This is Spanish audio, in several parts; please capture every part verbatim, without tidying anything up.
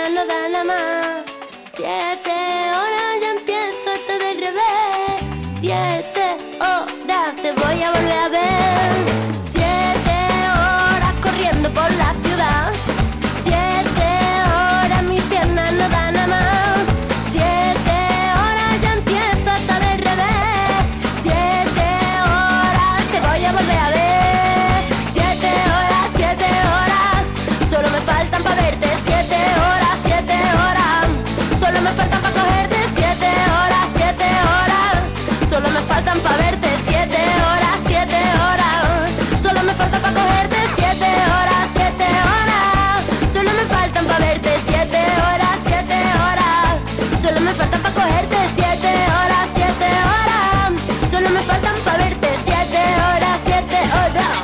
piernas no dan a más. Siete horas ya empiezo esto del revés. Siete horas te voy a volver a ver. Siete horas corriendo por la ciudad. Siete horas mis piernas no dan a más. Siete horas ya empiezo esto del revés. Siete horas te voy a volver a ver. Siete horas, siete horas, solo me faltan para verte. Siete horas, siete horas, solo me faltan para cogerte. Siete horas, siete horas, solo me faltan para verte. Siete horas, siete horas, solo me faltan para cogerte. Siete horas, siete horas, solo me faltan para verte. Siete horas, siete horas, solo me faltan para cogerte. Siete horas, siete horas, solo me faltan para verte. Siete horas, siete horas.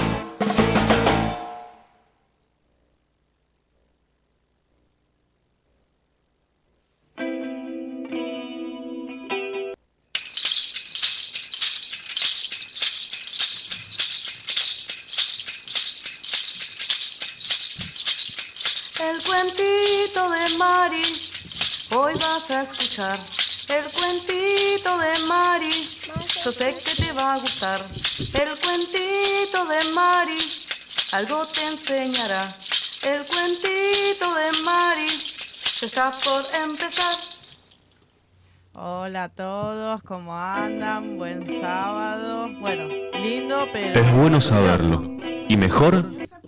El cuentito de Mari, hoy vas a escuchar. El cuentito de Mari, yo sé que te va a gustar. El cuentito de Mari, algo te enseñará. El cuentito de Mari, ya está por empezar. Hola a todos, ¿cómo andan? Buen sábado. Bueno, lindo, pero... Es bueno saberlo. Y mejor...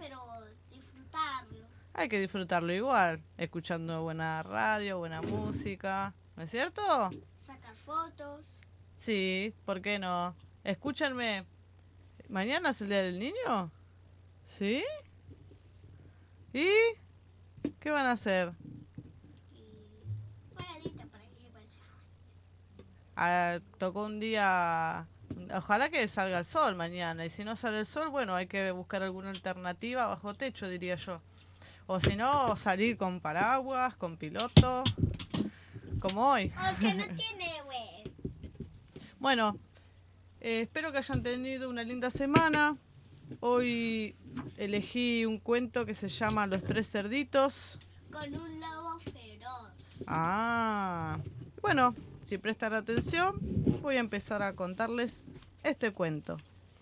Hay que disfrutarlo igual, escuchando buena radio, buena música, ¿no es cierto? Sacar fotos. Sí, ¿por qué no? Escúchenme, ¿mañana es el Día del Niño? ¿Sí? ¿Y? ¿Qué van a hacer? Paradita para aquí y para allá. Ah, tocó un día... Ojalá que salga el sol mañana, y si no sale el sol, bueno, hay que buscar alguna alternativa bajo techo, diría yo. O si no, salir con paraguas, con piloto, como hoy. O que no tiene web. Bueno, eh, espero que hayan tenido una linda semana. Hoy elegí un cuento que se llama Los Tres Cerditos. Con un lobo feroz. Ah, bueno, si prestan atención, voy a empezar a contarles este cuento.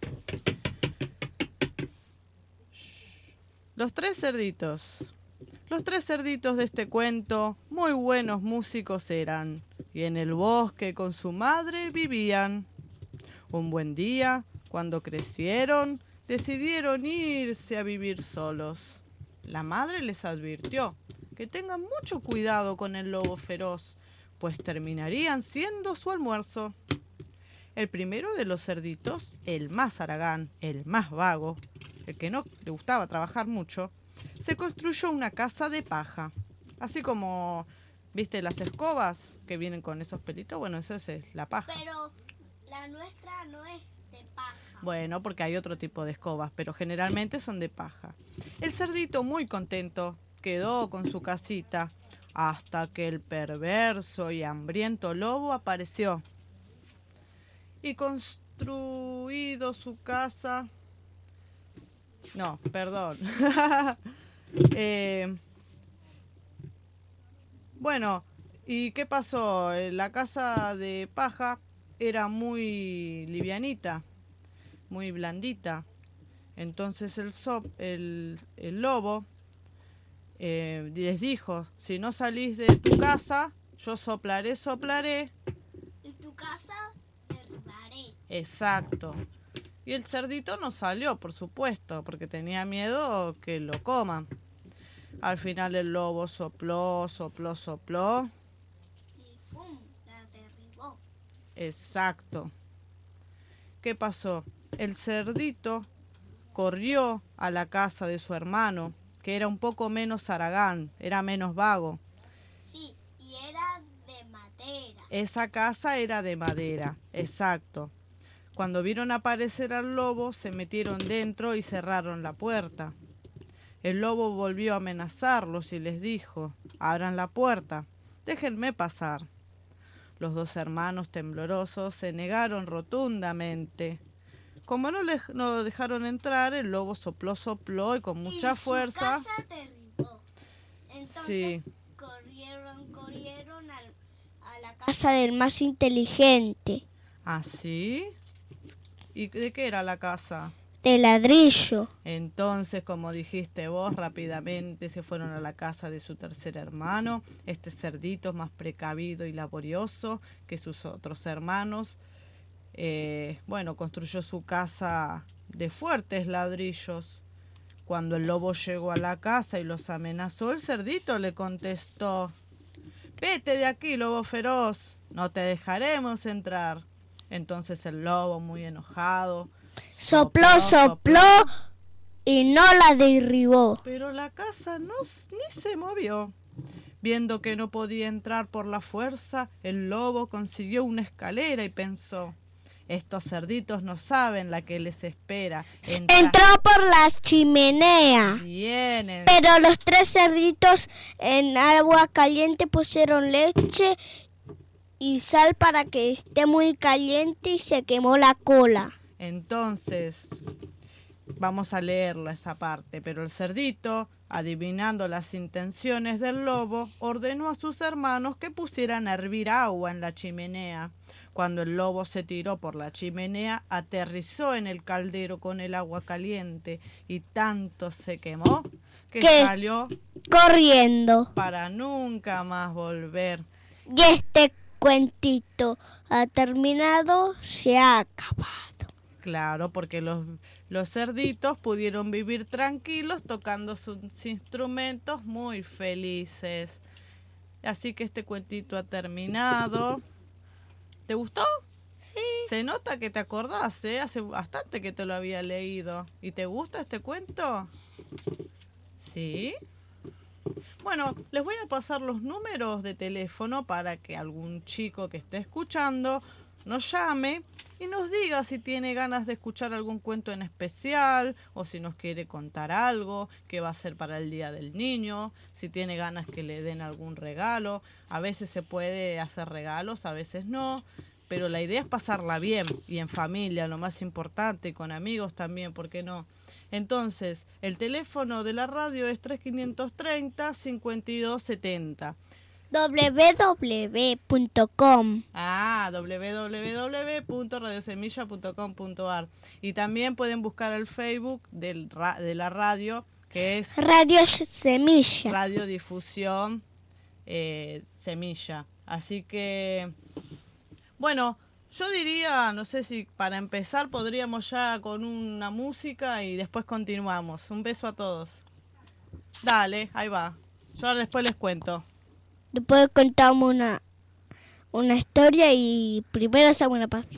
Los tres cerditos. Los tres cerditos de este cuento, muy buenos músicos eran, y en el bosque con su madre vivían. Un buen día, cuando crecieron, decidieron irse a vivir solos. La madre les advirtió que tengan mucho cuidado con el lobo feroz, pues terminarían siendo su almuerzo. El primero de los cerditos, el más haragán, el más vago, el que no le gustaba trabajar mucho, se construyó una casa de paja. Así como, ¿viste las escobas que vienen con esos pelitos? Bueno, eso es la paja. Pero la nuestra no es de paja. Bueno, porque hay otro tipo de escobas, pero generalmente son de paja. El cerdito, muy contento, quedó con su casita hasta que el perverso y hambriento lobo apareció. Y construido su casa... No, perdón. eh, bueno, ¿y qué pasó? La casa de paja era muy livianita, muy blandita. Entonces el, so, el, el lobo eh, les dijo, si no salís de tu casa, yo soplaré, soplaré. En tu casa derribaré. Exacto. Y el cerdito no salió, por supuesto, porque tenía miedo que lo coman. Al final el lobo sopló, sopló, sopló. Y ¡pum! La derribó. Exacto. ¿Qué pasó? El cerdito corrió a la casa de su hermano, que era un poco menos haragán, era menos vago. Sí, y era de madera. Esa casa era de madera, exacto. Cuando vieron aparecer al lobo, se metieron dentro y cerraron la puerta. El lobo volvió a amenazarlos y les dijo, abran la puerta, déjenme pasar. Los dos hermanos temblorosos se negaron rotundamente. Como no les no dejaron entrar, el lobo sopló, sopló y con mucha y fuerza... Su casa derribó. Entonces, Sí. casa del más inteligente. ¿Ah, sí? ¿Y de qué era la casa? De ladrillo. Entonces, como dijiste vos, rápidamente se fueron a la casa de su tercer hermano. Este cerdito es más precavido y laborioso que sus otros hermanos. Eh, bueno, construyó su casa de fuertes ladrillos. Cuando el lobo llegó a la casa y los amenazó, el cerdito le contestó: «Vete de aquí, lobo feroz, no te dejaremos entrar». Entonces el lobo, muy enojado, Sopló, sopló y no la derribó. pero la casa no, ni se movió. Viendo que no podía entrar por la fuerza, el lobo consiguió una escalera y pensó: «Estos cerditos no saben la que les espera». Entra- Entró por la chimenea. Vienen. Pero los tres cerditos en agua caliente pusieron leche y sal para que esté muy caliente y se quemó la cola. Entonces, vamos a leerla esa parte. Pero el cerdito, adivinando las intenciones del lobo, ordenó a sus hermanos que pusieran a hervir agua en la chimenea. Cuando el lobo se tiró por la chimenea, aterrizó en el caldero con el agua caliente y tanto se quemó que ¿Qué? salió Corriendo. para nunca más volver. Y este cuentito ha terminado, se ha acabado. Claro, porque los, los cerditos pudieron vivir tranquilos tocando sus instrumentos muy felices. Así que este cuentito ha terminado. ¿Te gustó? Sí. Se nota que te acordás, ¿eh? Hace bastante que te lo había leído. ¿Y te gusta este cuento? ¿Sí? Bueno, les voy a pasar los números de teléfono para que algún chico que esté escuchando nos llame y nos diga si tiene ganas de escuchar algún cuento en especial o si nos quiere contar algo que va a ser para el Día del Niño, si tiene ganas que le den algún regalo. A veces se puede hacer regalos, a veces no, pero la idea es pasarla bien y en familia, lo más importante, y con amigos también, ¿por qué no? Entonces, el teléfono de la radio es tres cinco tres cero, cinco dos siete cero. doble u doble u doble u punto com. Ah, doble u doble u doble u punto radio semilla punto com punto a r. Y también pueden buscar el Facebook del ra- de la radio, que es Radio Semilla. Radiodifusión eh, Semilla. Así que, bueno, yo diría, no sé si para empezar podríamos ya con una música y después continuamos. Un beso a todos. Dale, ahí va. Yo ahora después les cuento. Después contamos una, una historia y primero hacemos una pausa.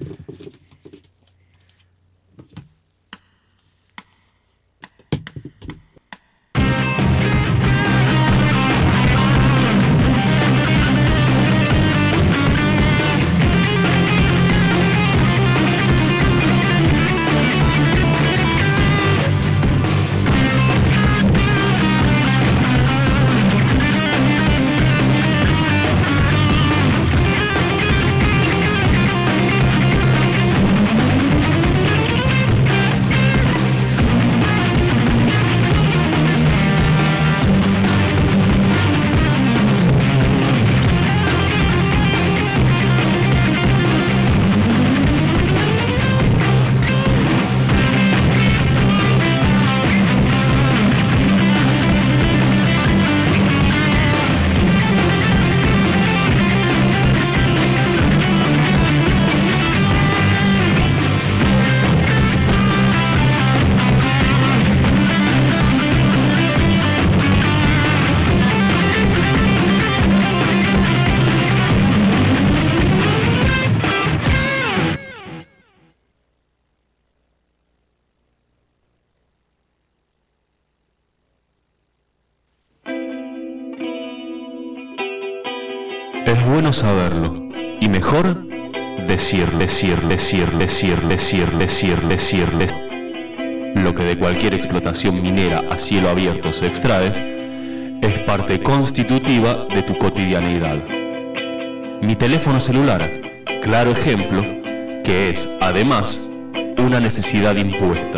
Es bueno saberlo, y mejor decir, decir, decir, decir, decir, decir, decir, decir. Lo que de cualquier explotación minera a cielo abierto se extrae, es parte constitutiva de tu cotidianeidad. Mi teléfono celular, claro ejemplo, que es, además, una necesidad impuesta.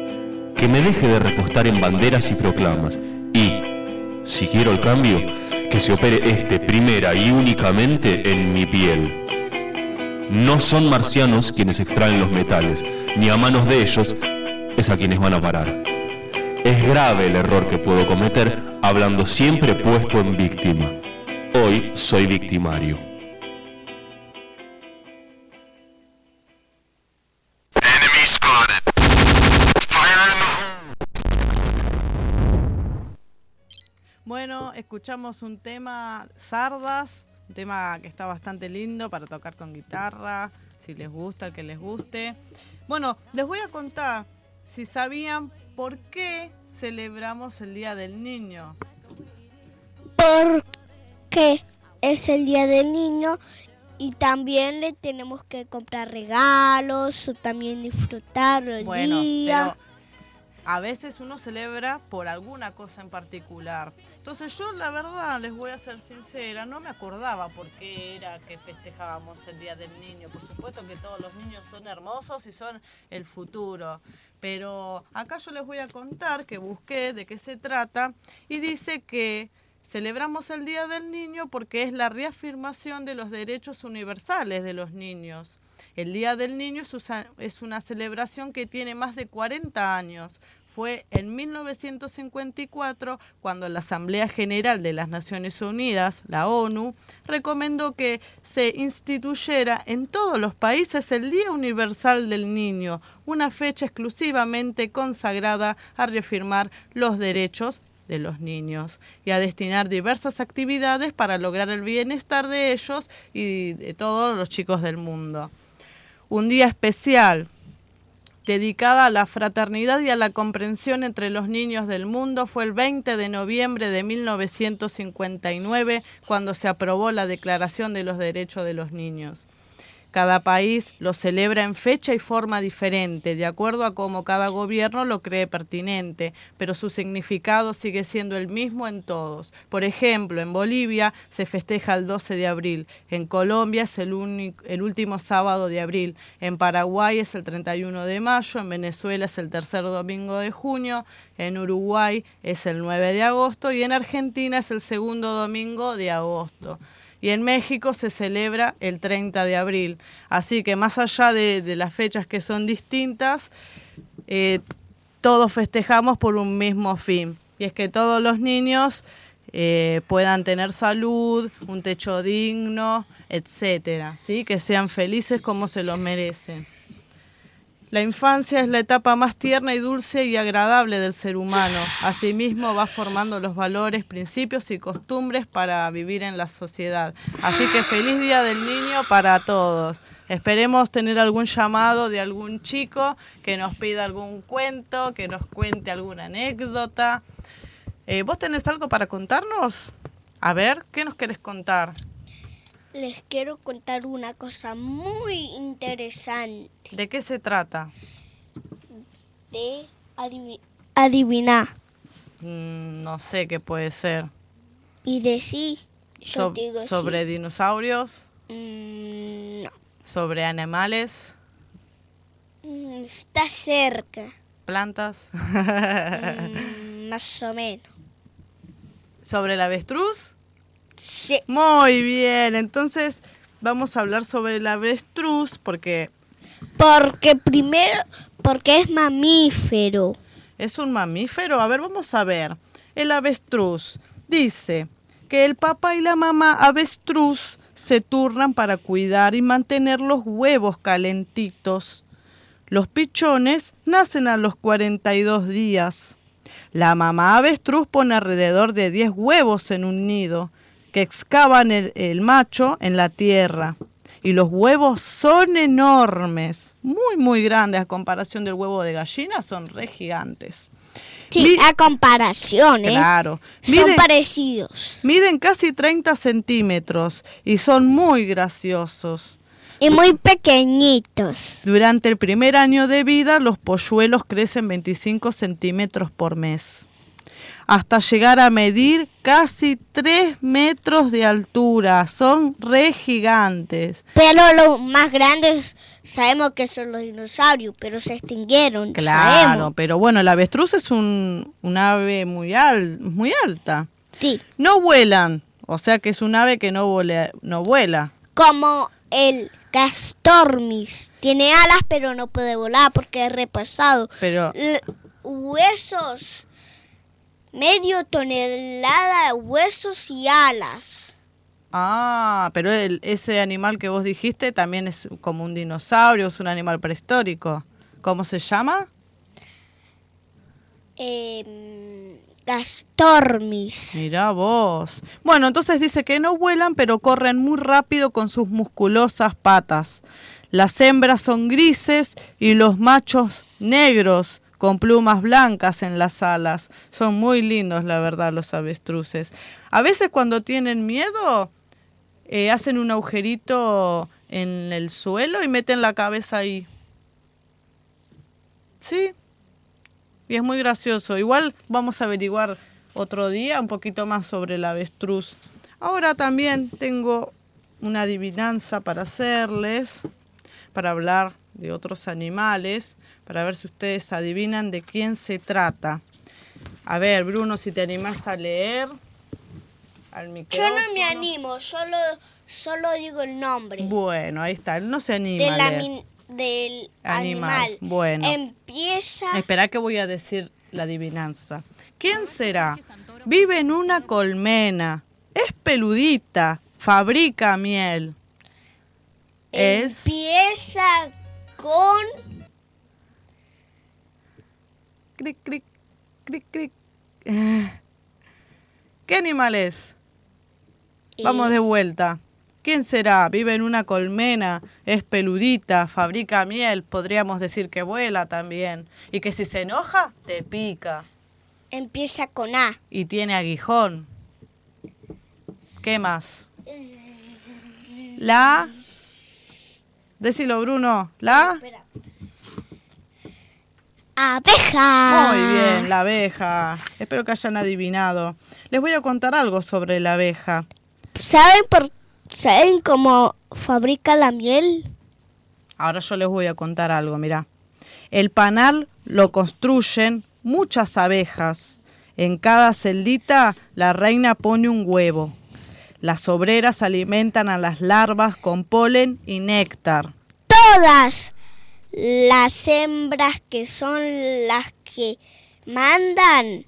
Que me deje de repostar en banderas y proclamas, y, si quiero el cambio, que se opere este primera y únicamente en mi piel. No son marcianos quienes extraen los metales, ni a manos de ellos es a quienes van a parar. Es grave el error que puedo cometer hablando siempre puesto en víctima. Hoy soy victimario. Enemy spotted. Fire in the hole. Bueno, escuchamos un tema, Sardas, un tema que está bastante lindo para tocar con guitarra, si les gusta, el que les guste. Bueno, les voy a contar, si sabían por qué celebramos el Día del Niño. Porque es el Día del Niño y también le tenemos que comprar regalos o también disfrutarlo el Bueno, día. pero a veces uno celebra por alguna cosa en particular. Entonces yo, la verdad, les voy a ser sincera, no me acordaba por qué era que festejábamos el Día del Niño. Por supuesto que todos los niños son hermosos y son el futuro. Pero acá yo les voy a contar que busqué de qué se trata y dice que celebramos el Día del Niño porque es la reafirmación de los derechos universales de los niños. El Día del Niño es una celebración que tiene más de cuarenta años. Fue en mil novecientos cincuenta y cuatro cuando la Asamblea General de las Naciones Unidas, la ONU, recomendó que se instituyera en todos los países el Día Universal del Niño, una fecha exclusivamente consagrada a reafirmar los derechos de los niños y a destinar diversas actividades para lograr el bienestar de ellos y de todos los chicos del mundo. Un día especial dedicada a la fraternidad y a la comprensión entre los niños del mundo fue el veinte de noviembre de mil novecientos cincuenta y nueve, cuando se aprobó la Declaración de los Derechos de los Niños. Cada país lo celebra en fecha y forma diferente, de acuerdo a cómo cada gobierno lo cree pertinente, pero su significado sigue siendo el mismo en todos. Por ejemplo, en Bolivia se festeja el doce de abril, en Colombia es el, único, el último sábado de abril, en Paraguay es el treinta y uno de mayo, en Venezuela es el tercer domingo de junio, en Uruguay es el nueve de agosto y en Argentina es el segundo domingo de agosto. Y en México se celebra el treinta de abril. Así que más allá de, de las fechas que son distintas, eh, todos festejamos por un mismo fin. Y es que todos los niños eh, puedan tener salud, un techo digno, etcétera, ¿sí? Que sean felices como se los merecen. La infancia es la etapa más tierna y dulce y agradable del ser humano. Asimismo va formando los valores, principios y costumbres para vivir en la sociedad. Así que feliz Día del Niño para todos. Esperemos tener algún llamado de algún chico que nos pida algún cuento, que nos cuente alguna anécdota. Eh, ¿Vos tenés algo para contarnos? A ver, ¿qué nos querés contar? Les quiero contar una cosa muy interesante. ¿De qué se trata? De adiv- adivinar. Mm, no sé qué puede ser. Y decir, yo So- digo ¿Sobre sí. dinosaurios? Mm, no. ¿Sobre animales? Mm, está cerca. ¿Plantas? Mm, más o menos. ¿Sobre el avestruz? Sí. Muy bien, entonces vamos a hablar sobre el avestruz porque Porque primero, porque es mamífero. es un mamífero. A ver, vamos a ver. El avestruz dice que el papá y la mamá avestruz se turnan para cuidar y mantener los huevos calentitos. Los pichones nacen a los cuarenta y dos días. La mamá avestruz pone alrededor de diez huevos en un nido que excavan el, el macho en la tierra. Y los huevos son enormes, muy, muy grandes a comparación del huevo de gallina, son re gigantes. Sí, Mi- a comparación, ¿eh? Claro. Son Miden, parecidos. miden casi treinta centímetros y son muy graciosos. Y muy pequeñitos. Durante el primer año de vida, los polluelos crecen veinticinco centímetros por mes, hasta llegar a medir casi tres metros de altura. Son re gigantes. Pero los más grandes sabemos que son los dinosaurios, pero se extinguieron. Claro, sabemos. pero bueno, el avestruz es un, un ave muy, al, muy alta. Sí. No vuelan, O sea que es un ave que no vuela. No vuela. Como el castornis. Tiene alas, pero no puede volar porque es repasado. Pero L- huesos, medio tonelada de huesos y alas. ah, pero el- ese animal que vos dijiste también es como un dinosaurio, es un animal prehistórico. ¿Cómo se llama? Eh, castornis. Mirá vos. Bueno, entonces dice que no vuelan, pero corren muy rápido con sus musculosas patas. Las hembras son grises y los machos negros con plumas blancas en las alas. Son muy lindos, la verdad, los avestruces. A veces cuando tienen miedo, eh, hacen un agujerito en el suelo y meten la cabeza ahí. Sí, y es muy gracioso. Igual vamos a averiguar otro día un poquito más sobre el avestruz. Ahora también tengo una adivinanza para hacerles, para hablar de otros animales, para ver si ustedes adivinan de quién se trata. A ver, Bruno, si te animás a leer al Yo micrófono. no me animo, solo, solo digo el nombre. Bueno, ahí está, él no se anima del a leer. ami- del Animal, animal. bueno. Empieza. Espera que voy a decir la adivinanza. ¿Quién será? Vive en una colmena, es peludita, fabrica miel. Es Empieza con. cric, cric, cric, cric. Eh, ¿Qué animal es? Vamos eh, de vuelta. ¿Quién será? Vive en una colmena, es peludita, fabrica miel, podríamos decir que vuela también. Y que si se enoja, te pica. Empieza con A. Y tiene aguijón. ¿Qué más? La. Decilo, Bruno. La. Espera. Abeja. Muy bien, la abeja. Espero que hayan adivinado. Les voy a contar algo sobre la abeja. ¿Saben por saben cómo fabrica la miel? Ahora yo les voy a contar algo, mirá. El panal lo construyen muchas abejas. En cada celdita la reina pone un huevo. Las obreras alimentan a las larvas con polen y néctar. Todas las hembras que son las que mandan,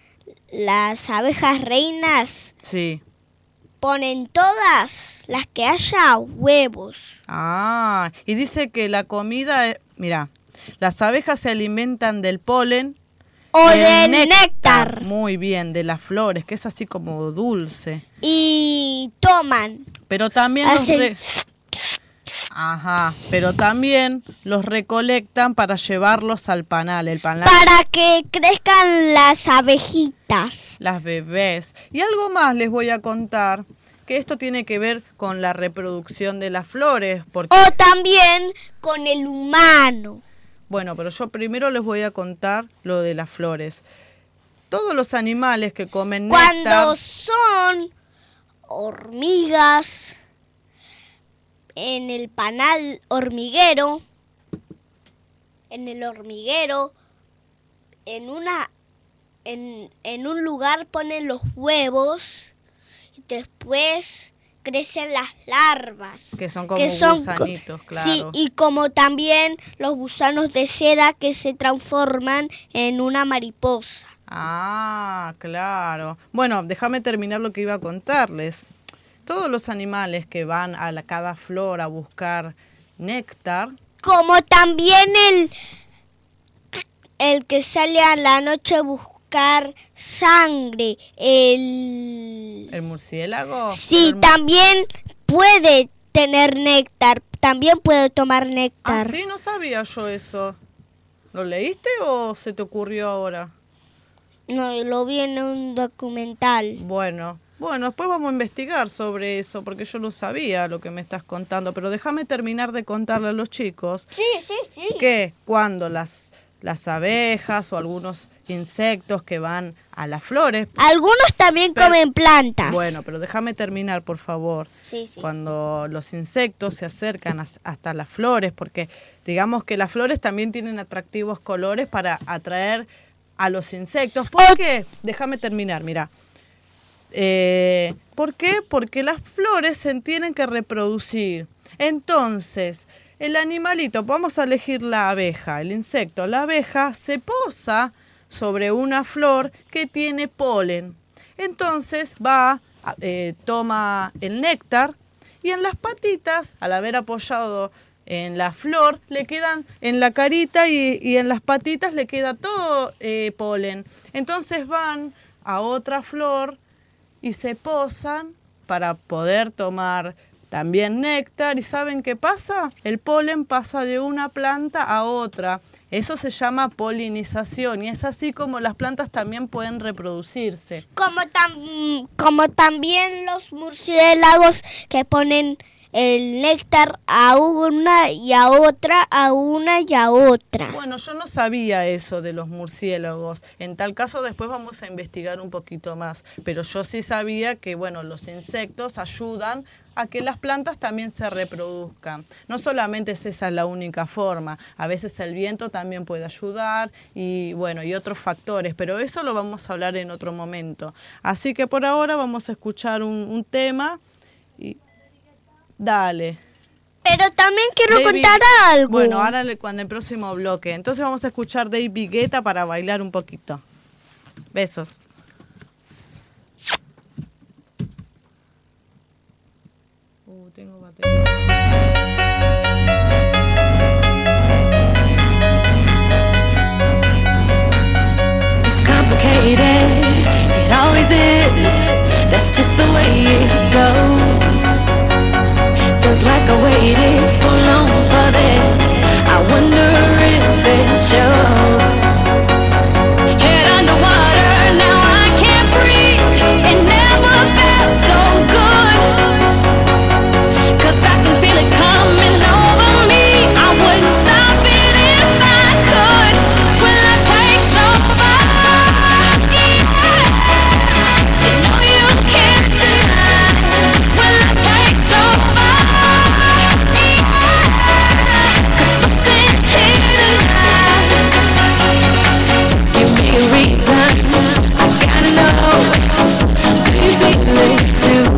las abejas reinas, Sí. ponen todas las que haya huevos. Ah, y dice que la comida, es- mira, las abejas se alimentan del polen O y el del néctar. Muy bien, de las flores, que es así como dulce. Y toman. Pero también los Hacen- re- Ajá, pero también los recolectan para llevarlos al panal, el panal, Para que crezcan las abejitas. las bebés. Y algo más les voy a contar, que esto tiene que ver con la reproducción de las flores, porque O también con el humano. bueno, pero yo primero les voy a contar lo de las flores. Todos los animales que comen Cuando néctar, son hormigas en el panal hormiguero, en el hormiguero, en una en, en un lugar ponen los huevos y después crecen las larvas. que son como son co- gusanitos, claro. Sí, y como también los gusanos de seda que se transforman en una mariposa. Ah, claro. Bueno, déjame terminar lo que iba a contarles. Todos los animales que van a la, cada flor a buscar néctar, Como también el, el que sale a la noche a buscar sangre. El... el murciélago. Sí, el mur- también puede tener néctar. También puede tomar Ah, néctar. sí, no sabía yo eso. ¿Lo leíste o se te ocurrió ahora? No, lo vi en un documental. Bueno, bueno, después vamos a investigar sobre eso, porque yo no sabía lo que me estás contando, pero déjame terminar de contarle a los chicos Sí, sí, sí. que cuando las, las abejas o algunos insectos que van a las flores, Algunos también Pero- comen plantas. bueno, pero déjame terminar, por favor. Sí, sí. Cuando los insectos se acercan as- hasta las flores, porque digamos que las flores también tienen atractivos colores para atraer a los insectos. ¿Por qué? Déjame terminar, mira. Eh, ¿Por qué? Porque las flores se tienen que reproducir. Entonces, el animalito, vamos a elegir la abeja, el insecto. La abeja se posa sobre una flor que tiene polen. Entonces va, eh, toma el néctar y en las patitas, al haber apoyado en la flor, le quedan en la carita y, y en las patitas le queda todo eh, polen. Entonces van a otra flor y se posan para poder tomar también néctar. ¿Y saben qué pasa? El polen pasa de una planta a otra. Eso se llama polinización y es así como las plantas también pueden reproducirse. Como, tam- como también los murciélagos que ponen el néctar a una y a otra, a una y a otra. Bueno, yo no sabía eso de los murciélagos. En tal caso después vamos a investigar un poquito más. Pero yo sí sabía que, bueno, los insectos ayudan a que las plantas también se reproduzcan. No solamente es esa la única forma, a veces el viento también puede ayudar y bueno, y otros factores, pero eso lo vamos a hablar en otro momento. Así que por ahora vamos a escuchar un, un tema y dale. Pero también quiero David, contar algo. Bueno, ahora le- cuando el próximo bloque. Entonces vamos a escuchar David Guetta para bailar un poquito. Besos. Uh, tengo batería. It's complicated, it always is. That's just the way it goes. Feels like I waited so long for this. I wonder if it shows. Head underwater, now I can't breathe. It never felt so good. 'Cause I can feel it coming over me. I wouldn't stop it if I could. Will I take so far? You know you can't deny. Will I take so far? 'Cause something's here tonight. Give me a reason, I gotta know. Do you feel it too?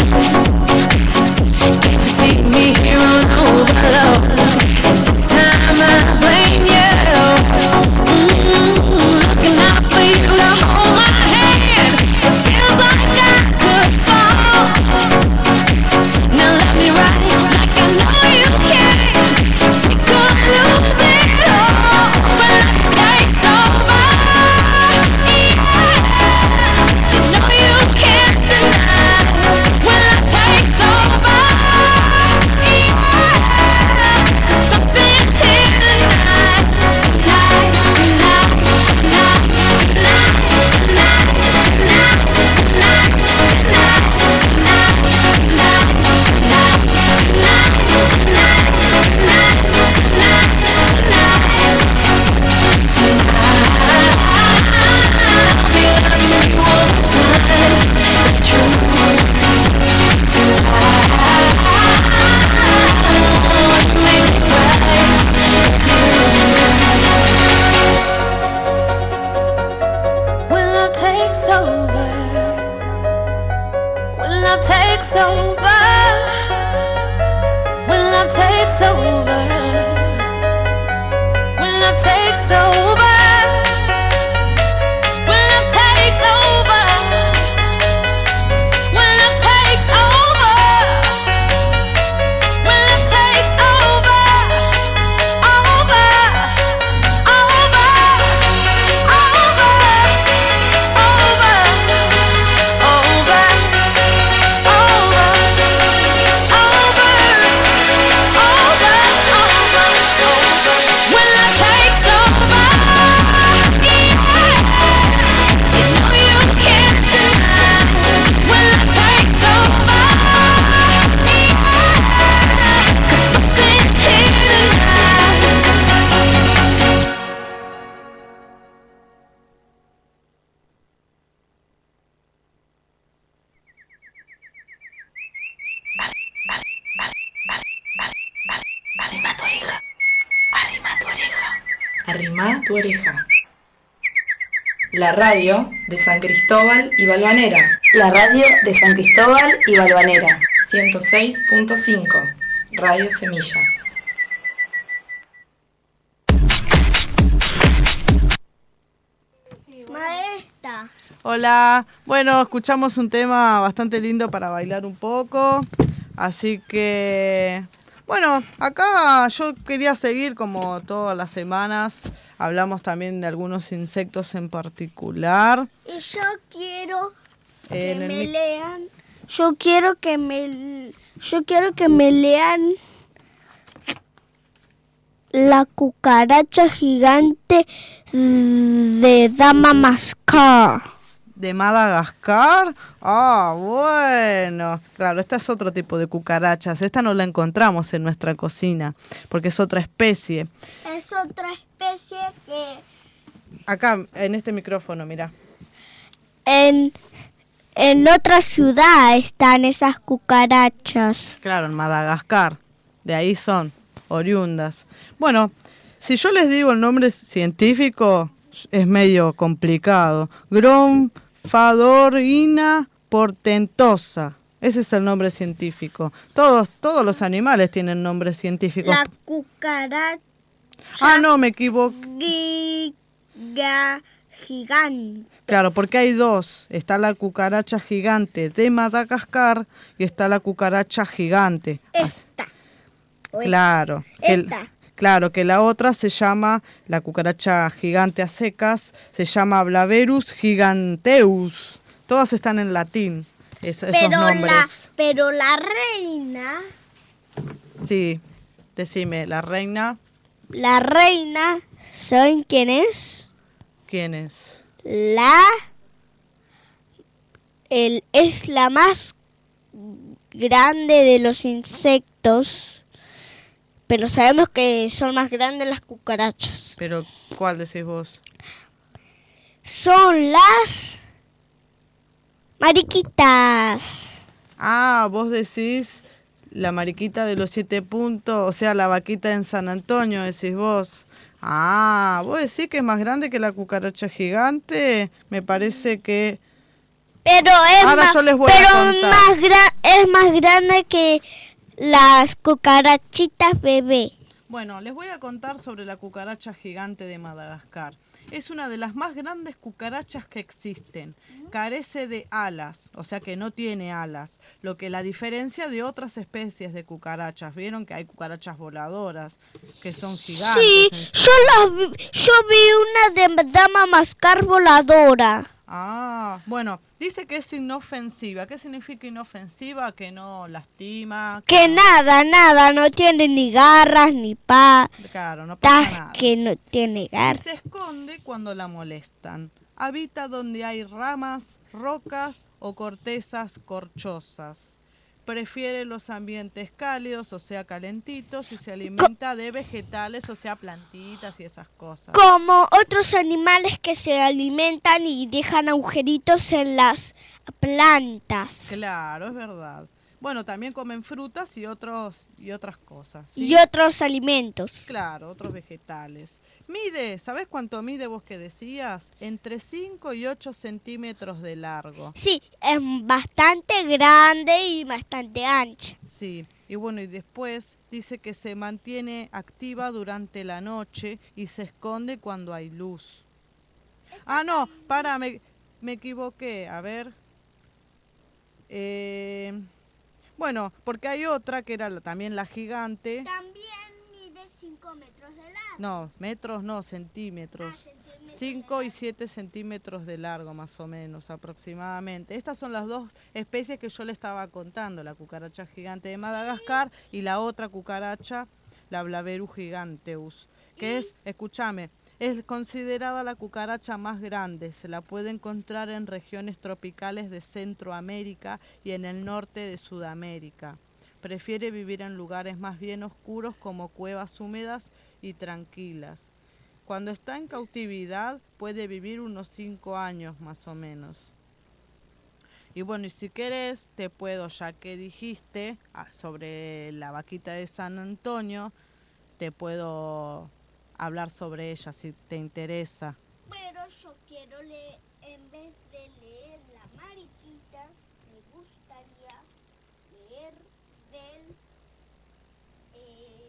Can't you see me here on overload? And this time I blame you. Mm, looking out for you to hold my hand. It feels like I could fall. Now let me ride like I know you can. We could lose it all, but I take so far. You know you can't deny. Will I take so far? 'Cause something's here tonight, tonight, tonight, tonight, tonight, tonight, tonight, tonight, tonight, tonight, tonight, tonight, tonight, tonight, tonight, I'll be loving you all the time. It's true. 'Cause I wanna make it right. When love takes over, when love takes over, when love takes over, when love takes over, when love takes over, when love takes over, when love takes over, over, over, over, over, over, over, When love takes over, you know you can't deny. When love takes over, 'cause something's here tonight. Arrima tu oreja, arrima tu oreja. Arrimá tu oreja. La radio de San Cristóbal y Valvanera. La radio de San Cristóbal y Valvanera. ciento seis punto cinco, Radio Semilla. Maestra. Hola, bueno, escuchamos un tema bastante lindo para bailar un poco, así que, bueno, acá yo quería seguir como todas las semanas, hablamos también de algunos insectos en particular. Y yo quiero que En el me mic- lean, yo quiero que me, yo quiero que me lean la cucaracha gigante de Madagascar. ¿De Madagascar? Ah, bueno. Claro, esta es otro tipo de cucarachas. Esta no la encontramos en nuestra cocina, porque es otra especie. Es otra especie que Acá, en este micrófono, mira. en, en otra ciudad están esas cucarachas. Claro, en Madagascar. De ahí son oriundas. Bueno, si yo les digo el nombre científico, es medio complicado. Gronfadorina portentosa. Ese es el nombre científico. Todos, todos los animales tienen nombres científicos. La cucaracha Ah, no, me equivoqué. giga- gigante. Claro, porque hay dos. Está la cucaracha gigante de Madagascar y está la cucaracha gigante. Esta. O Claro. que el- Esta. claro, que la otra se llama, la cucaracha gigante a secas, se llama Blaverus giganteus. Todas están en latín, es- esos Pero la, nombres. pero la reina, Sí, decime, la reina, la reina, ¿saben quién es? ¿quién es? La, el, es la más grande de los insectos, pero sabemos que son más grandes las cucarachas. Pero, ¿cuál decís vos? Son las mariquitas. Ah, vos decís la mariquita de los siete puntos, o sea, la vaquita en San Antonio, decís vos. Ah, vos decís que es más grande que la cucaracha gigante. Me parece que... Pero es Ahora más, yo les voy a pero contar. más gra- es más grande que las cucarachitas bebé. Bueno, les voy a contar sobre la cucaracha gigante de Madagascar. Es una de las más grandes cucarachas que existen. Carece de alas, o sea que no tiene alas, lo que la diferencia de otras especies de cucarachas. Vieron que hay cucarachas voladoras, que son gigantes. Sí, en sí. yo, las vi- yo vi una de dama mascar voladora. Ah, bueno, dice que es inofensiva. ¿Qué significa inofensiva? Que no lastima. Que nada, nada, no tiene ni garras ni patas, Claro, no pasa nada. que no tiene Y garras. se esconde cuando la molestan. Habita donde hay ramas, rocas o cortezas corchosas. Prefiere los ambientes cálidos, o sea, calentitos, y se alimenta de vegetales, o sea, plantitas y esas cosas. Como otros animales que se alimentan y dejan agujeritos en las plantas Claro, es verdad. Bueno, también comen frutas y otros y otras cosas. ¿sí? y otros alimentos. Claro, otros vegetales. Mide, ¿sabés cuánto mide vos que decías? Entre cinco y ocho centímetros de largo. Sí, es bastante grande y bastante ancha. Sí, y bueno, y después dice que se mantiene activa durante la noche y se esconde cuando hay luz. Ah, no, para, me, me equivoqué, a ver. Eh, bueno, porque hay otra que era la- también la gigante. También mide cinco metros de largo. No, metros no, centímetros. cinco y siete centímetros de largo más o menos aproximadamente. Estas son las dos especies que yo le estaba contando, la cucaracha gigante de Madagascar y la otra cucaracha, la Blaverus giganteus, que es, escúchame, es considerada la cucaracha más grande. Se la puede encontrar en regiones tropicales de Centroamérica y en el norte de Sudamérica. Prefiere vivir en lugares más bien oscuros como cuevas húmedas y tranquilas. Cuando está en cautividad puede vivir unos cinco años más o menos. Y bueno, y si querés, te puedo, ya que dijiste ah, sobre la vaquita de San Antonio, te puedo hablar sobre ella si te interesa. Pero yo quiero leer, en vez de leer la mariquita, me gustaría leer del eh,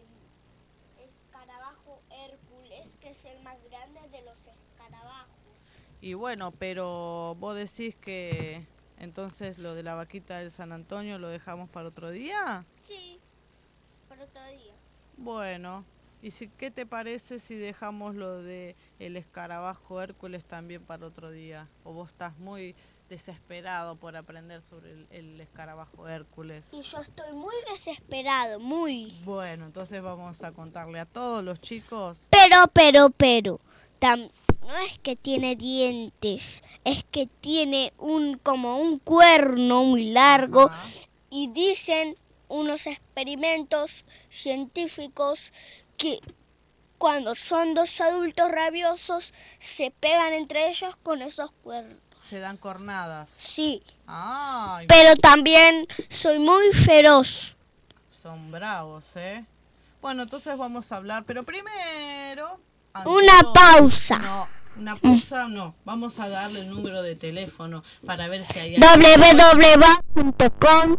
escarabajo Hércules, que es el más grande de los escarabajos. Y bueno, pero vos decís que entonces lo de la vaquita del San Antonio lo dejamos para otro día. Sí, para otro día. Bueno, ¿y si, qué te parece si dejamos lo de el escarabajo Hércules también para otro día? ¿O vos estás muy desesperado por aprender sobre el, el escarabajo Hércules? Y yo estoy muy desesperado, muy. Bueno, entonces vamos a contarle a todos los chicos. Pero, pero, pero, tam- no es que tiene dientes, es que tiene un como un cuerno muy largo. Ajá. Y dicen unos experimentos científicos que cuando son dos adultos rabiosos se pegan entre ellos con esos cuernos. Se dan cornadas. Sí, Ay, pero también soy muy feroz. son bravos, ¿eh? Bueno, entonces vamos a hablar, pero primero... ante Una todo- pausa. No, una pausa no. Vamos a darle el número de teléfono para ver si hay... doble u doble u doble u punto com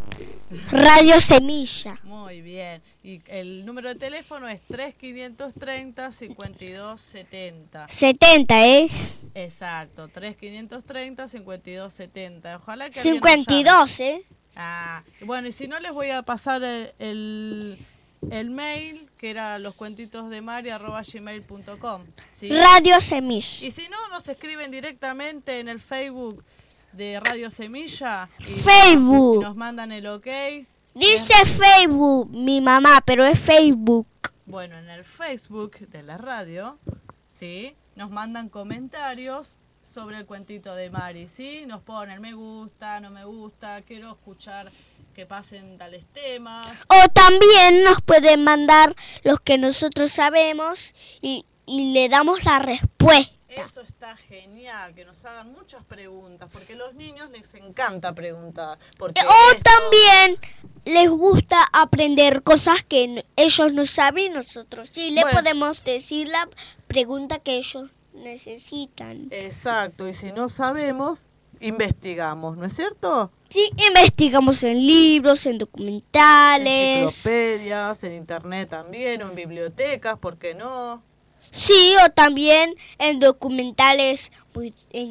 Radio Semilla. Muy bien. Y el número de teléfono es tres quinientos treinta, cincuenta y dos setenta. setenta, ¿eh? Exacto, tres quinientos treinta, cincuenta y dos setenta. Ojalá que alguien nos cincuenta y llame. dos, ¿eh? Ah, bueno, y si no les voy a pasar el, el, el mail, que era loscuentitosdemari arroba gmail punto com. ¿Sí? Radio Semilla. Y si no, nos escriben directamente en el Facebook de Radio Semilla y Facebook. y nos mandan el ok. Dice Facebook, mi mamá, pero es Facebook. Bueno, en el Facebook de la radio, ¿sí? Nos mandan comentarios sobre el cuentito de Mari, ¿sí? Nos ponen me gusta, no me gusta, quiero escuchar que pasen tales temas. O también nos pueden mandar los que nosotros sabemos y, y le damos la respuesta. Eso está genial, que nos hagan muchas preguntas, porque a los niños les encanta preguntar. Porque O esto- también les gusta aprender cosas que n- ellos no saben y nosotros sí. Le Bueno. podemos decir la pregunta que ellos necesitan. Exacto, y si no sabemos, investigamos, ¿no es cierto? Sí, investigamos en libros, en documentales. Enciclopedias, en internet también, o en bibliotecas, ¿por qué no? Sí, o también en documentales muy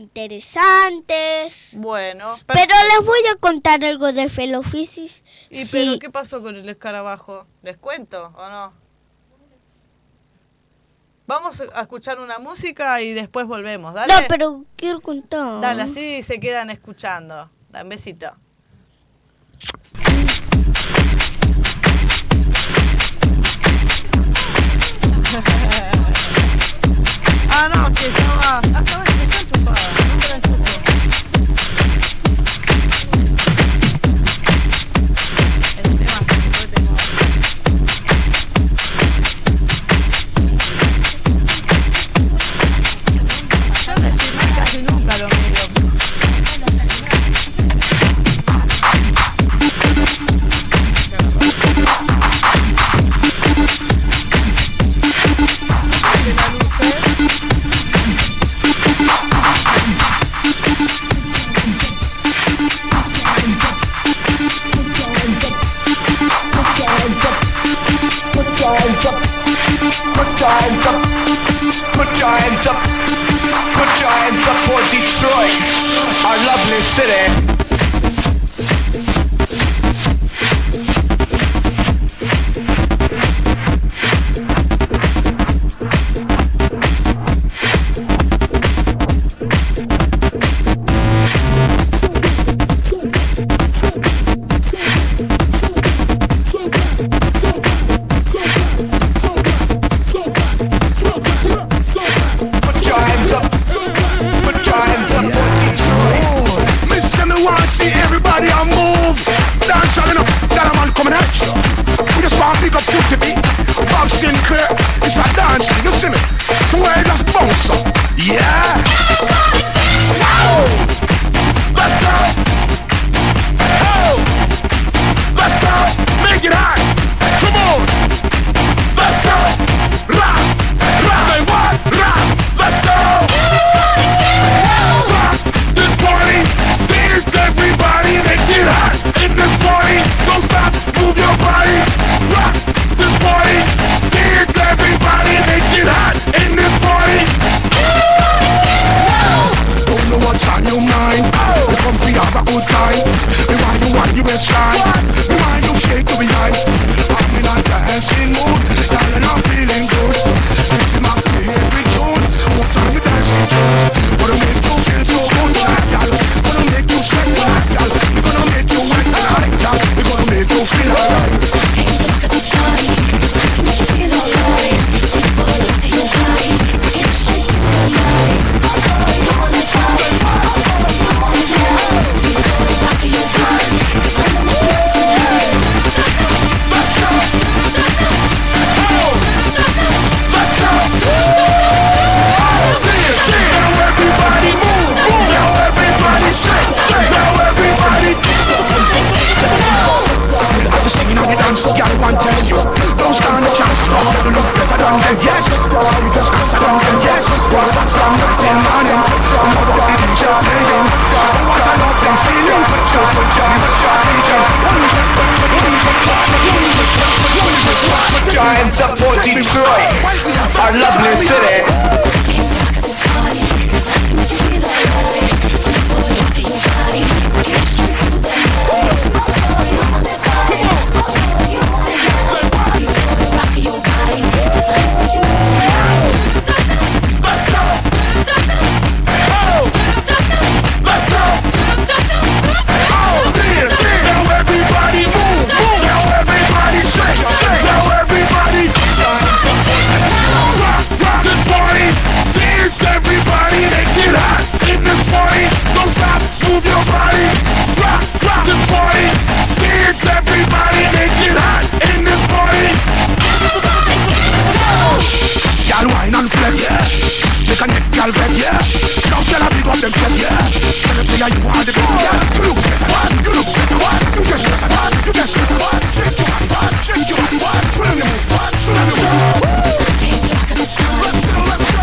interesantes. Bueno, Pero les voy a contar algo de Felofisis. ¿Y Sí. pero qué pasó con el escarabajo? ¿Les cuento o no? Vamos a escuchar una música y después volvemos, dale. No, pero quiero contar. Dale, así se quedan escuchando. Da un besito. Ah, no, que estaba... Ah, estaba está enchufada. No te la enchufo. El tema es que yo tengo... Yo de Gmail casi nunca lo miro. De la luz, ¿eh? Put your hands up. Put your hands up. Put your hands up. Put your hands up for Detroit, our lovely city. Put your hands up. Put your hands up for Detroit. Miss me want to see everybody on move. Dance on enough. That a man coming at you. We just want to pick up Q T B. Bob Sinclair. It's a dance. You see me? Somewhere just bounce up. Yeah. Wow. Let's go. Oh. Let's go. Make it hot. Come on. Let's go. Rock. Rock. Say what? Rock. Let's go. Rock this party. Dance everybody. Make it hot. waistline. The mind you shake to behind. I'm in a dancing mood, girl, and I'm feeling good. This is my favorite tune. What time you dancing to? Gonna make you feel so good tonight, girl. Gonna make you sweat tonight, girl. We're gonna make you wet tonight, girl. We're gonna make you feel alright. Hey, look at this body, 'cause I can make you feel alright. Sweet boy, look at your body, I can shake you all night. I'll follow you on this body, I'll follow you on this body. Sweet boy, rock your body, 'cause I'm gonna feel tonight. Let's go! Oh! Let's go! Now everybody move, move. Now everybody shake, shake. Now everybody. I just hanging on the dance, girl, one tell you. Don't stand a chance, no, you look better than them, yes. You just answer than them, yes. Well, that's from night till morning. I love what the D J playing. And what a lovely feeling. So let's get it, weekend. Only the, only the, only the, only the, Put your hands up for Detroit, our lovely city. Everybody, make it hot in this party. Don't stop, move your body. Rock, rock this party. Dance, everybody, make it hot in this party. Y'all wine and flex, yeah. They can make y'all red, yeah. Now tell a big up them chest, yeah. Tell them say you are the best, yeah. You look better, what? You look better, what? You just better, what? You just better, what? Shake your body, what? Shake your body, what? Swing on the move, what? Swing on the move. Let's go, let's go.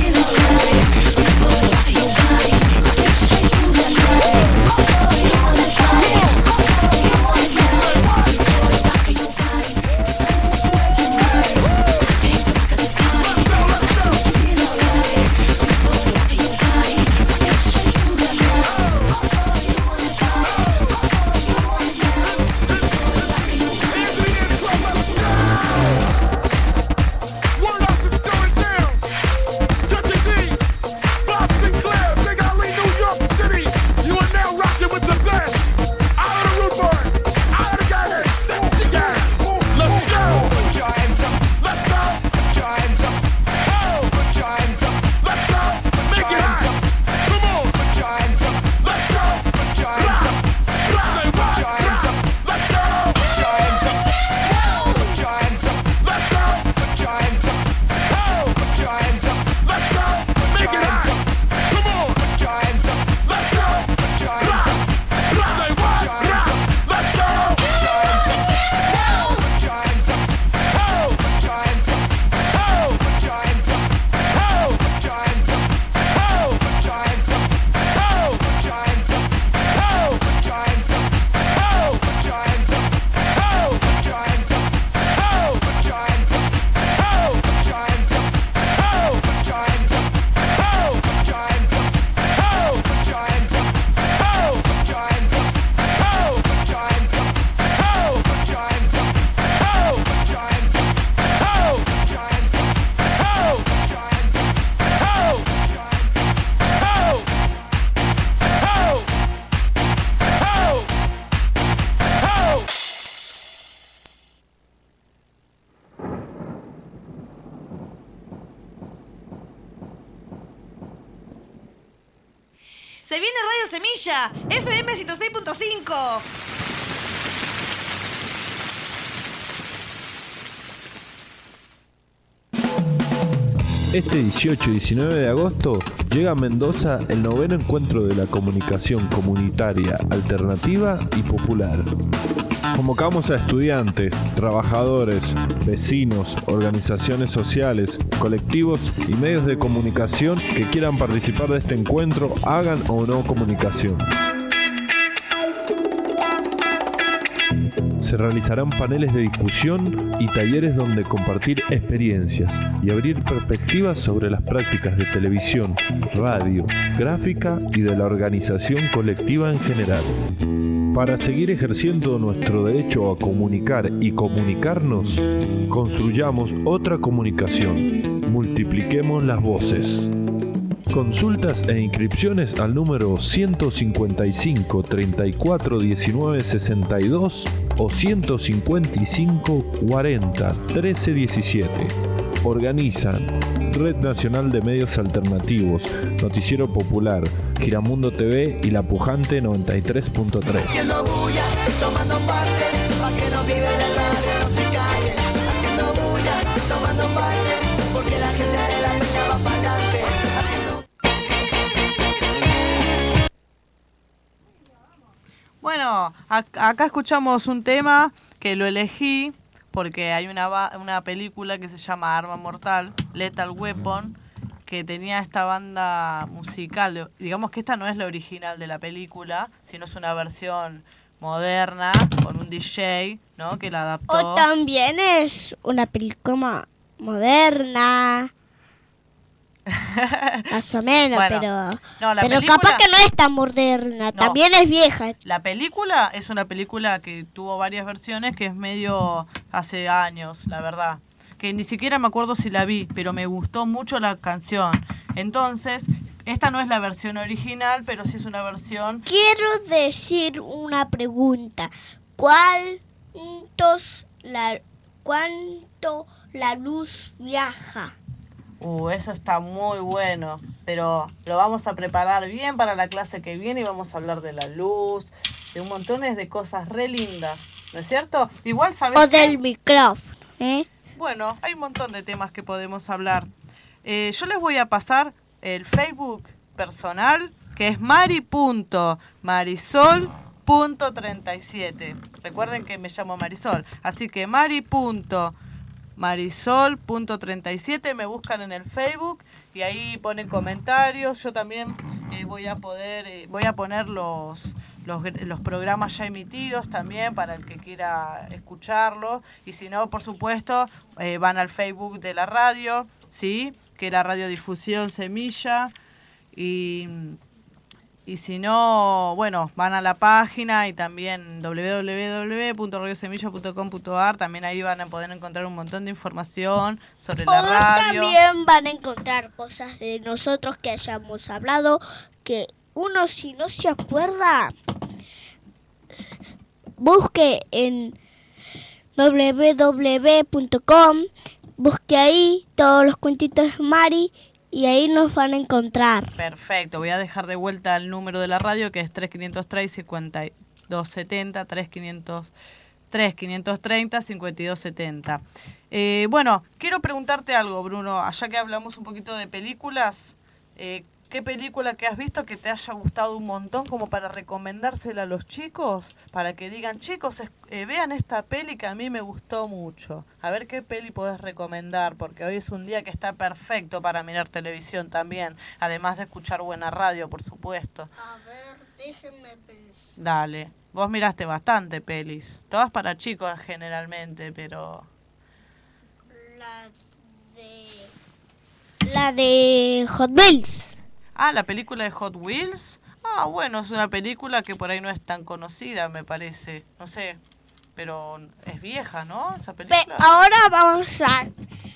Se viene Radio Semilla, F M ciento seis punto cinco. Este dieciocho y diecinueve de agosto llega a Mendoza el noveno encuentro de la comunicación comunitaria, alternativa y popular. Convocamos a estudiantes, trabajadores, vecinos, organizaciones sociales, colectivos y medios de comunicación que quieran participar de este encuentro, hagan o no comunicación. Se realizarán paneles de discusión y talleres donde compartir experiencias y abrir perspectivas sobre las prácticas de televisión, radio, gráfica y de la organización colectiva en general. Para seguir ejerciendo nuestro derecho a comunicar y comunicarnos, construyamos otra comunicación. Multipliquemos las voces. Consultas e inscripciones al número ciento cincuenta y cinco, treinta y cuatro, diecinueve, sesenta y dos o ciento cincuenta y cinco, cuarenta, trece, diecisiete. Organizan Red Nacional de Medios Alternativos, Noticiero Popular, Giramundo T V y La Pujante noventa y tres punto tres. Haciendo bulla, tomando parte, pa' que los pibes del barrio no se callen. Haciendo bulla, tomando parte, porque la gente de la peña va para adelante. Haciendo... Bueno, ac- acá escuchamos un tema que lo elegí porque hay una, ba- una película que se llama Arma Mortal, Lethal Weapon, que tenía esta banda musical. Digamos que esta no es la original de la película, sino es una versión moderna con un D J, ¿no? Que la adaptó. O también es una película moderna. Más o menos, Bueno, pero, no, la pero película- capaz que no es tan moderna, No. también es vieja. La película es una película que tuvo varias versiones, que es medio hace años, la verdad. Que ni siquiera me acuerdo si la vi, pero me gustó mucho la canción. Entonces, esta no es la versión original, pero sí es una versión... Quiero decir una pregunta. ¿Cuántos la, ¿Cuánto la luz viaja? Uh, eso está muy bueno, pero lo vamos a preparar bien para la clase que viene y vamos a hablar de la luz, de un montón de cosas re lindas, ¿no es cierto? Igual sabes O qué? del micrófono, ¿eh? Bueno, hay un montón de temas que podemos hablar. Eh, yo les voy a pasar el Facebook personal, que es mari punto marisol punto treinta y siete. Recuerden que me llamo Marisol, así que mari punto marisol punto treinta y siete, me buscan en el Facebook y ahí ponen comentarios. Yo también eh, voy a poder eh, voy a poner los, los los programas ya emitidos también para el que quiera escucharlo, y si no, por supuesto, eh, van al Facebook de la radio, sí, que es la Radiodifusión Semilla, y Y si no, bueno, van a la página y también doble u doble u doble u punto radio semilla punto com punto a r. También ahí van a poder encontrar un montón de información sobre la O radio. también van a encontrar cosas de nosotros que hayamos hablado, que uno, si no se acuerda, busque en doble u doble u doble u punto com, busque ahí todos los cuentitos de Mari y ahí nos van a encontrar. Perfecto, voy a dejar de vuelta el número de la radio, que es tres quinientos tres, cincuenta y dos setenta, tres quinientos tres, quinientos treinta, cincuenta y dos setenta. Eh, bueno, quiero preguntarte algo, Bruno, allá que hablamos un poquito de películas, eh, ¿qué película que has visto que te haya gustado un montón como para recomendársela a los chicos? Para que digan, chicos, es- eh, vean esta peli que a mí me gustó mucho. A ver qué peli podés recomendar, porque hoy es un día que está perfecto para mirar televisión también, además de escuchar buena radio, por supuesto. A ver, déjenme pensar. Dale, vos miraste bastante pelis, todas para chicos generalmente, pero... La de... La de Hot Wheels. Ah, la película de Hot Wheels. Ah, bueno, es una película que por ahí no es tan conocida, me parece. No sé, pero es vieja, ¿no? Esa Pe- película. ahora vamos a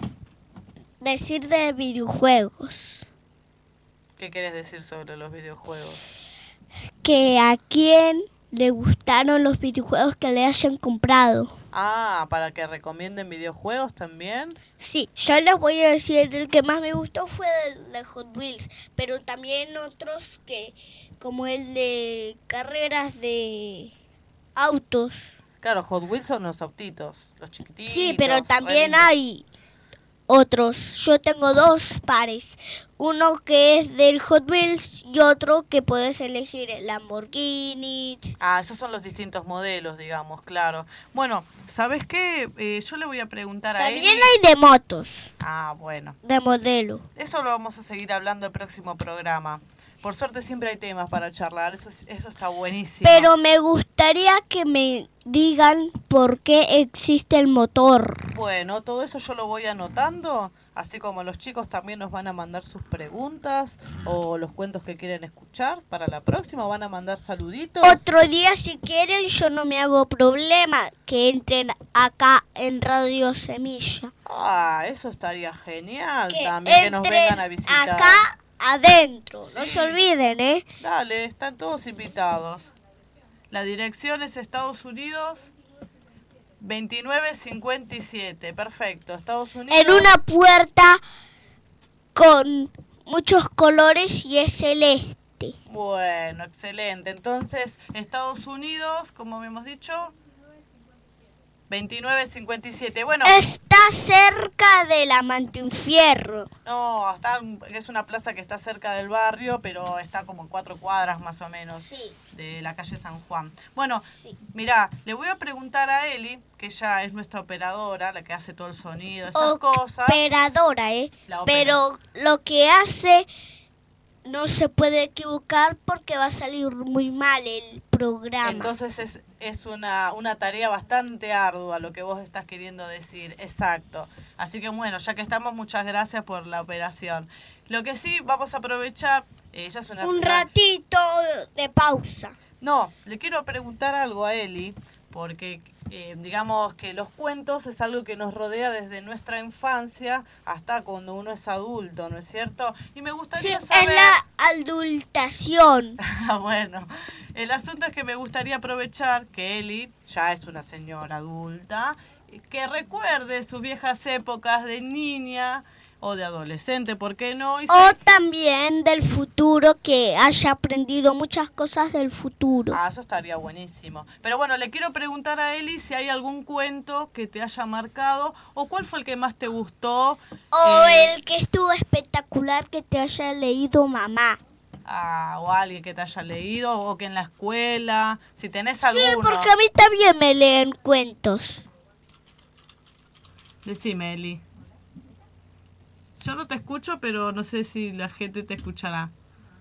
decir de videojuegos. ¿Qué quieres decir sobre los videojuegos? Que a quién le gustaron los videojuegos que le hayan comprado. Ah, para que recomienden videojuegos también. Sí, yo les voy a decir, el que más me gustó fue el de Hot Wheels, pero también otros que, como el de carreras de autos. Claro, Hot Wheels son los autitos, los chiquititos. Sí, pero re también lindos. hay otros. Yo tengo dos pares. Uno que es del Hot Wheels y otro que puedes elegir el Lamborghini. Ah, esos son los distintos modelos, digamos, claro. Bueno, ¿sabes qué? Eh, yo le voy a preguntar a él. También hay de motos, Ah, bueno. de modelo. Eso lo vamos a seguir hablando el próximo programa. Por suerte siempre hay temas para charlar, eso, es- eso está buenísimo. Pero me gustaría que me digan por qué existe el motor. Bueno, todo eso yo lo voy anotando, así como los chicos también nos van a mandar sus preguntas o los cuentos que quieren escuchar para la próxima, van a mandar saluditos. Otro día, si quieren, yo no me hago problema que entren acá en Radio Semilla. Ah, eso estaría genial Que también, que nos entren vengan a visitar. acá adentro, Sí. no se olviden, ¿eh? Dale, están todos invitados. La dirección es Estados Unidos veintinueve cincuenta y siete. Perfecto, Estados Unidos. En una puerta con muchos colores y es celeste. Bueno, excelente. Entonces, Estados Unidos, como habíamos dicho, veintinueve cincuenta y siete. Bueno, Está cerca de la Mantinfierro. no, está, es una plaza que está cerca del barrio, pero está como en cuatro cuadras más o menos Sí. de la calle San Juan. Bueno, mirá, le voy a preguntar a Eli, que ella es nuestra operadora, la que hace todo el sonido, esas cosas. Operadora, ¿eh? La ópera. Pero lo que hace no se puede equivocar porque va a salir muy mal el programa. Entonces es, es una, una tarea bastante ardua lo que vos estás queriendo decir, exacto. Así que bueno, ya que estamos, muchas gracias por la operación. Lo que sí, vamos a aprovechar, eh, ella es una... Un ratito de pausa. No, le quiero preguntar algo a Eli, porque eh, digamos que los cuentos es algo que nos rodea desde nuestra infancia hasta cuando uno es adulto, ¿no es cierto? Y me gustaría Sí, saber... es la adultación. Bueno, el asunto es que me gustaría aprovechar que Eli ya es una señora adulta, que recuerde sus viejas épocas de niña o de adolescente, ¿por qué no? Y O se- también del futuro, que haya aprendido muchas cosas del futuro. Ah, eso estaría buenísimo. Pero bueno, le quiero preguntar a Eli si hay algún cuento que te haya marcado o cuál fue el que más te gustó. O eh, el que estuvo espectacular que te haya leído mamá. ah, o alguien que te haya leído o que en la escuela, si tenés Sí, alguno. porque a mí también me leen cuentos. Decime, Eli. Yo no te escucho, pero no sé si la gente te escuchará.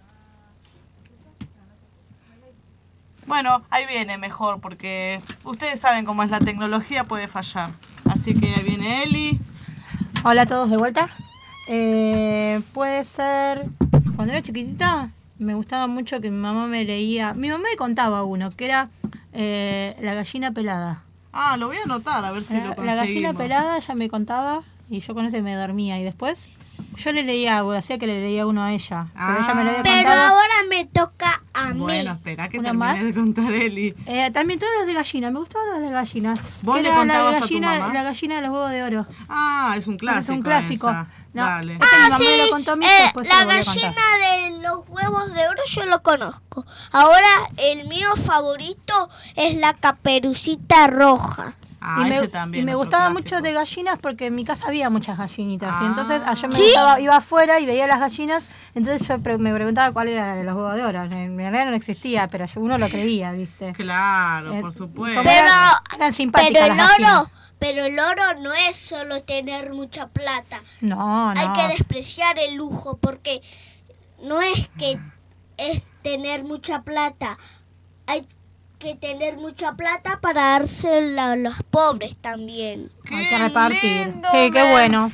Bueno, ahí viene mejor, porque ustedes saben cómo es la tecnología, puede fallar. Así que ahí viene Eli. Hola a todos de vuelta. Eh, puede ser... Cuando era chiquitita me gustaba mucho que mi mamá me leía... Mi mamá me contaba uno, que era eh, La gallina pelada. Ah, lo voy a anotar, a ver si La, lo la conseguimos. gallina pelada ella me contaba y yo con ese me dormía. Y después yo le leía, o hacía que le leía uno a ella. Pero ella me lo había Pero contado. ahora me toca a mí. Bueno, espera que ¿Una termine más? de contar Eli. Eh, también todos los de gallina, me gustaban los de gallinas. ¿Vos Que le era la contabas a tu gallina, mamá? la gallina de los huevos de oro. Ah, es un clásico. Es un clásico. esa. No, Dale. este mi mamá me Sí, lo contó a mí, eh, después se la lo volví a contar. gallina de los huevos de oro yo lo conozco. Ahora el mío favorito es la Caperucita Roja. Ah, y me, ese también. y me otro gustaba clásico. mucho de gallinas porque en mi casa había muchas gallinitas. Y Ah. entonces ah, yo me ¿Sí? gustaba, iba afuera y veía las gallinas. Entonces yo pre- me preguntaba cuál era de los huevos de oro. En realidad no existía, pero yo- uno lo creía, ¿viste? Claro, Eh, por y supuesto. como Pero, eran, eran simpáticas pero el las gallinas. oro, pero el oro no es solo tener mucha plata. No, no. Hay que despreciar el lujo porque no es que es tener mucha plata. Hay que tener mucha plata para dársela a los pobres también. Hay que repartir. lindo Sí, qué bueno.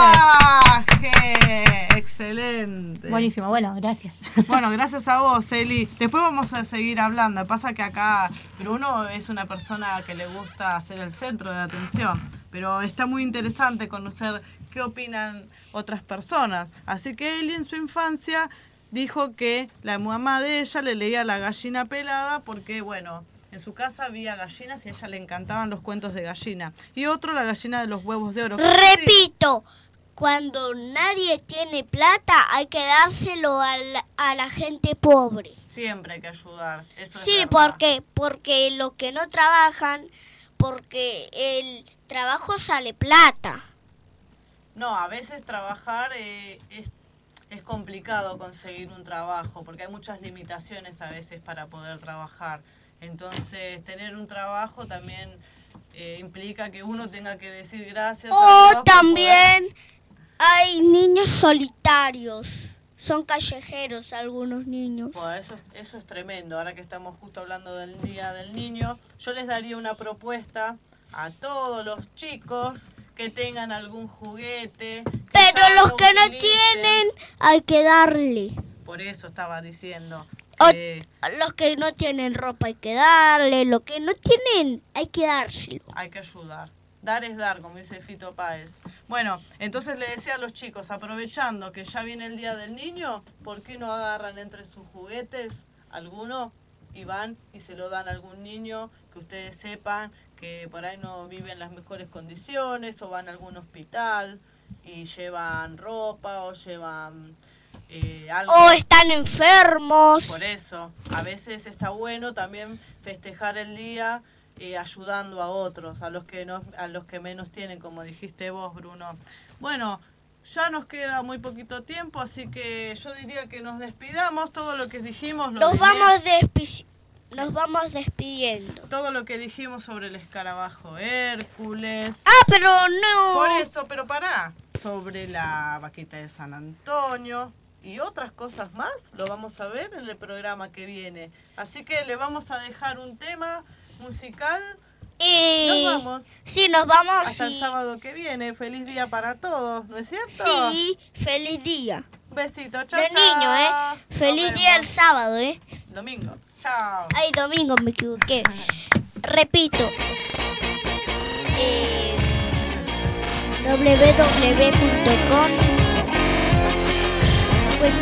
mensaje! Excelente. Buenísimo, bueno, gracias. Bueno, gracias a vos, Eli. Después vamos a seguir hablando. Pasa que acá Bruno es una persona que le gusta ser el centro de atención, pero está muy interesante conocer qué opinan otras personas. Así que Eli en su infancia dijo que la mamá de ella le leía La gallina pelada porque, bueno, en su casa había gallinas y a ella le encantaban los cuentos de gallina. Y otro, La gallina de los huevos de oro. Repito, cuando nadie tiene plata hay que dárselo a la, a la gente pobre. Siempre hay que ayudar. Eso es Sí, verdad. porque porque los que no trabajan, porque el trabajo sale plata. No, a veces trabajar eh, es, es complicado conseguir un trabajo porque hay muchas limitaciones a veces para poder trabajar. Entonces, tener un trabajo también eh, implica que uno tenga que decir gracias a O Dios por también hay niños solitarios. Son callejeros algunos niños. Bueno, eso, es- eso es tremendo. Ahora que estamos justo hablando del Día del Niño, yo les daría una propuesta a todos los chicos que tengan algún juguete. que Pero los que no tienen, hay que darle. Por eso estaba diciendo. O, que los que no tienen ropa hay que darle, los que no tienen hay que dárselo. Hay que ayudar. Dar es dar, como dice Fito Páez. Bueno, entonces le decía a los chicos, aprovechando que ya viene el Día del Niño, ¿por qué no agarran entre sus juguetes alguno y van y se lo dan a algún niño que ustedes sepan que por ahí no vive en las mejores condiciones, o van a algún hospital y llevan ropa o llevan eh, algo? O están enfermos. Por eso, a veces está bueno también festejar el día Eh, ayudando a otros, a los que no, a los que menos tienen, como dijiste vos, Bruno. Bueno, ya nos queda muy poquito tiempo, así que yo diría que nos despidamos. Todo lo que dijimos lo Nos diré. vamos despi- nos vamos despidiendo. Todo lo que dijimos sobre el escarabajo Hércules. Ah, pero no. Por eso, pero pará. Sobre la vaquita de San Antonio y otras cosas más, lo vamos a ver en el programa que viene. Así que le vamos a dejar un tema musical. Y nos vamos. Sí, nos vamos. Hasta y... el sábado que viene. Feliz día para todos, ¿no es cierto? Sí, feliz día. Besito, chao, De chao. niño, ¿eh? Feliz día el sábado, ¿eh? Domingo. Chao. Ay, domingo, me equivoqué. Repito. Eh, doble u doble u doble u punto com. Bueno.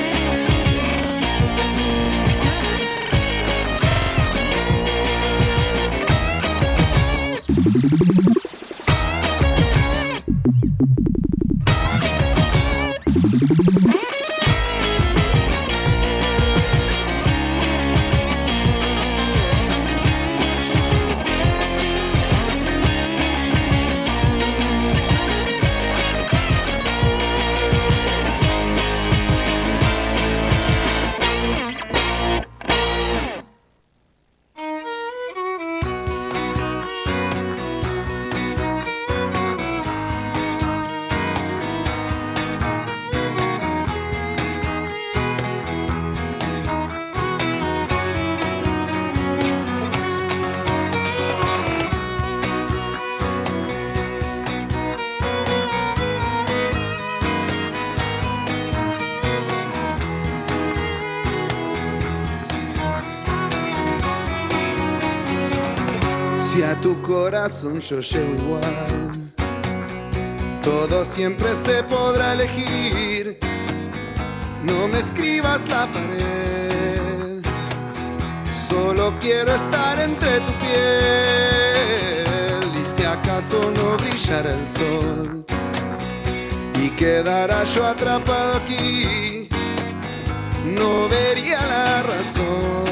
Si a tu corazón yo llego igual, todo siempre se podrá elegir. No me escribas la pared, solo quiero estar entre tu piel. Y si acaso no brillara el sol y quedara yo atrapado aquí, no vería la razón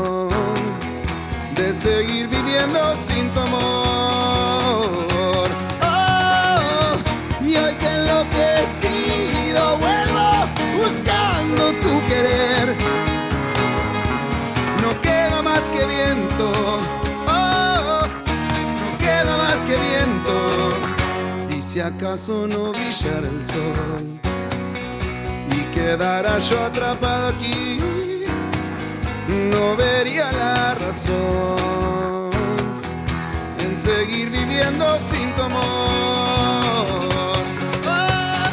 de seguir viviendo sin tu amor. Oh, y hoy que enloquecido vuelvo buscando tu querer. No queda más que viento, oh, no queda más que viento. Y si acaso no brillara el sol y quedara yo atrapado aquí, no vería la razón en seguir viviendo sin tu amor. Ah.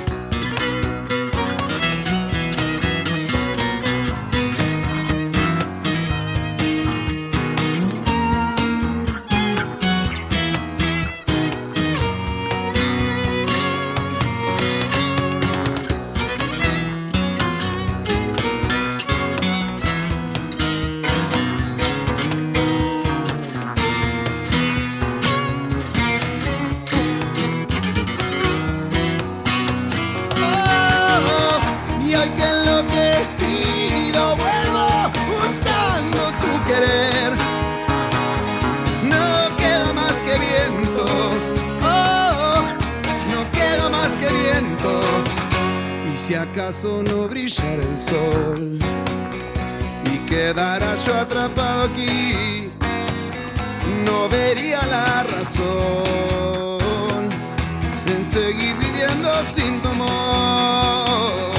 Si acaso no brillara el sol y quedara yo atrapado aquí, no vería la razón en seguir viviendo sin tu amor.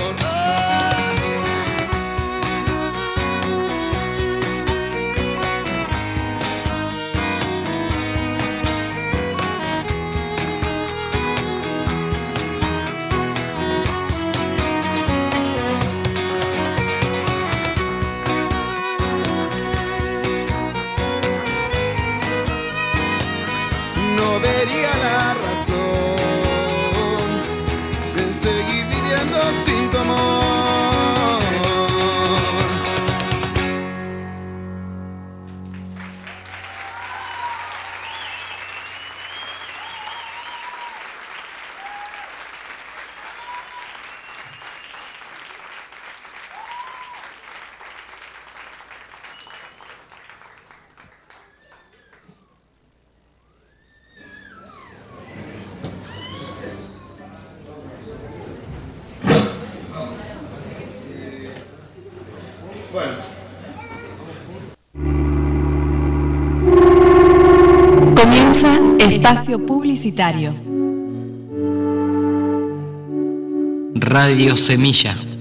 Comienza espacio publicitario. Radio Semilla.